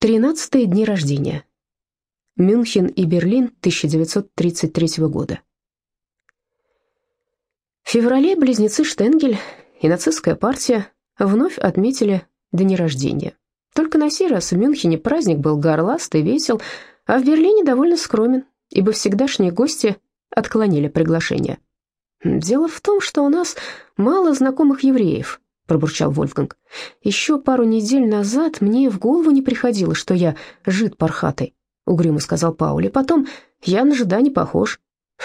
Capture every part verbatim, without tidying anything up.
Тринадцатые дни рождения. Мюнхен и Берлин тысяча девятьсот тридцать третьего года. В феврале близнецы Штенгель и нацистская партия вновь отметили дни рождения. Только на сей раз в Мюнхене праздник был горласт и весел, а в Берлине довольно скромен, ибо всегдашние гости отклонили приглашение. «Дело в том, что у нас мало знакомых евреев», — пробурчал Вольфганг. «Еще пару недель назад мне в голову не приходило, что я жид пархатый», — угрюмо сказал Пауль. «И потом, я на жида не похож».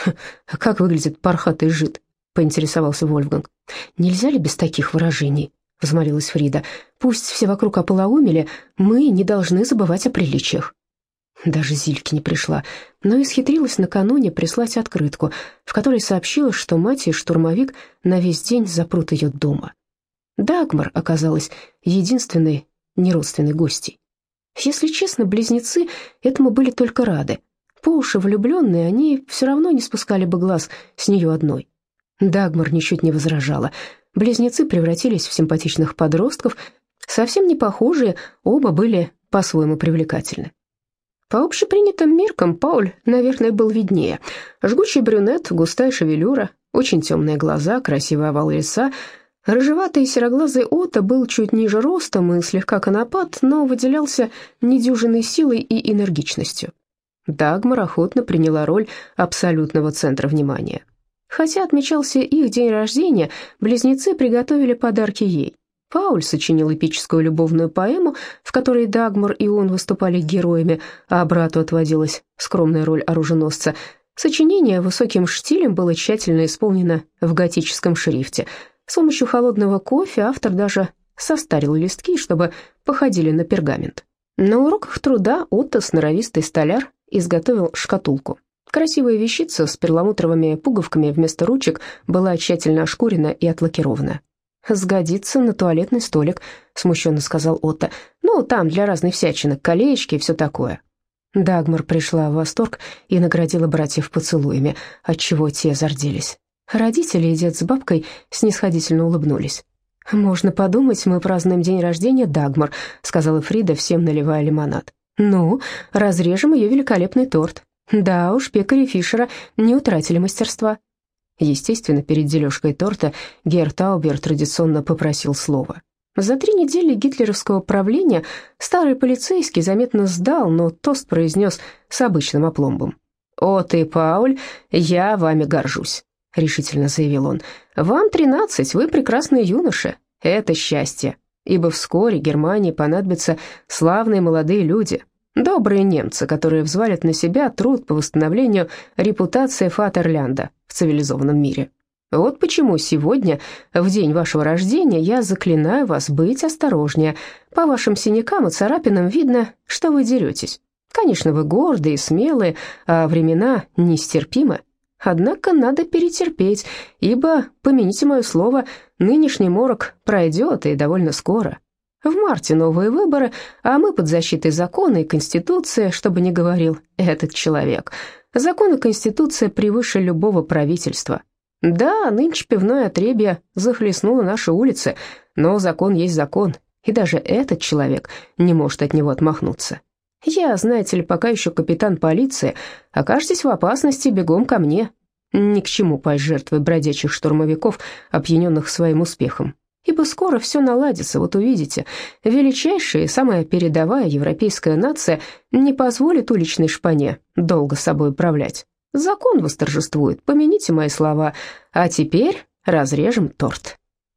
«А как выглядит пархатый жид?» — поинтересовался Вольфганг. «Нельзя ли без таких выражений?» — взмолилась Фрида. «Пусть все вокруг ополоумели, мы не должны забывать о приличиях». Даже Зильке не пришла, но исхитрилась накануне прислать открытку, в которой сообщила, что мать и штурмовик на весь день запрут ее дома. Дагмар оказалась единственной неродственной гостьей. Если честно, близнецы этому были только рады. По уши влюбленные, они все равно не спускали бы глаз с нее одной. Дагмар ничуть не возражала. Близнецы превратились в симпатичных подростков, совсем не похожие, оба были по-своему привлекательны. По общепринятым меркам Пауль, наверное, был виднее. Жгучий брюнет, густая шевелюра, очень темные глаза, красивый овал лица. Рыжеватый сероглазый Отто был чуть ниже ростом и слегка конопат, но выделялся недюжинной силой и энергичностью. Дагмар охотно приняла роль абсолютного центра внимания. Хотя отмечался их день рождения, близнецы приготовили подарки ей. Пауль сочинил эпическую любовную поэму, в которой Дагмар и он выступали героями, а брату отводилась скромная роль оруженосца. Сочинение высоким штилем было тщательно исполнено в готическом шрифте. С помощью холодного кофе автор даже состарил листки, чтобы походили на пергамент. На уроках труда Отто, сноровистый столяр, изготовил шкатулку. Красивая вещица с перламутровыми пуговками вместо ручек была тщательно ошкурена и отлакирована. «Сгодится на туалетный столик», — смущенно сказал Отто. «Ну, там для разной всячины, колечки и все такое». Дагмар пришла в восторг и наградила братьев поцелуями, отчего те зарделись. Родители и дед с бабкой снисходительно улыбнулись. «Можно подумать, мы празднуем день рождения Дагмар», — сказала Фрида, всем наливая лимонад. «Ну, разрежем ее великолепный торт». Да уж, пекари Фишера не утратили мастерства. Естественно, перед дележкой торта Герр Таубер традиционно попросил слова. За три недели гитлеровского правления старый полицейский заметно сдал, но тост произнес с обычным опломбом. «О ты, Пауль, я вами горжусь», — решительно заявил он. «Вам тринадцать, вы прекрасные юноши. Это счастье, ибо вскоре Германии понадобятся славные молодые люди». Добрые немцы, которые взвалят на себя труд по восстановлению репутации Фатерлянда в цивилизованном мире. Вот почему сегодня, в день вашего рождения, я заклинаю вас быть осторожнее. По вашим синякам и царапинам видно, что вы деретесь. Конечно, вы гордые и смелые, а времена нестерпимы. Однако надо перетерпеть, ибо, помяните мое слово, нынешний морок пройдет и довольно скоро. В марте новые выборы, а мы под защитой закона и Конституции, чтобы не говорил этот человек. Закон и Конституция превыше любого правительства. Да, нынче пивное отребье захлестнуло наши улицы, но закон есть закон, и даже этот человек не может от него отмахнуться. Я, знаете ли, пока еще капитан полиции, окажетесь в опасности, бегом ко мне. Ни к чему пасть жертвой бродячих штурмовиков, опьяненных своим успехом. Ибо скоро все наладится, вот увидите. Величайшая и самая передовая европейская нация не позволит уличной шпане долго собой управлять. Закон восторжествует, помяните мои слова. А теперь разрежем торт».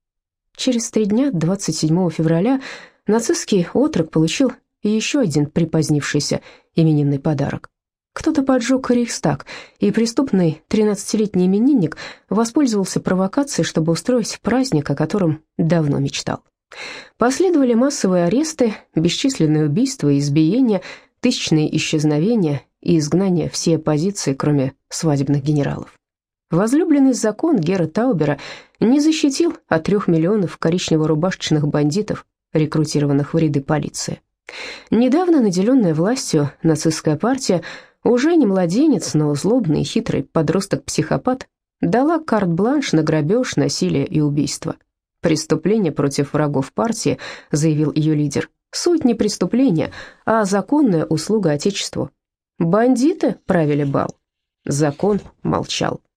Через три дня, двадцать седьмого февраля, нацистский отрок получил еще один припозднившийся именинный подарок. Кто-то поджег Рейхстаг, и преступный тринадцатилетний именинник воспользовался провокацией, чтобы устроить праздник, о котором давно мечтал. Последовали массовые аресты, бесчисленные убийства и избиения, тысячные исчезновения и изгнания всей оппозиции, кроме свадебных генералов. Возлюбленный закон Герра Таубера не защитил от трех миллионов коричнево-рубашечных бандитов, рекрутированных в ряды полиции. Недавно наделенная властью нацистская партия, уже не младенец, но злобный и хитрый подросток-психопат, дала карт-бланш на грабеж, насилие и убийство. «Преступление против врагов партии», — заявил ее лидер, Суть не преступление, а законная услуга Отечеству. Бандиты правили бал. Закон молчал.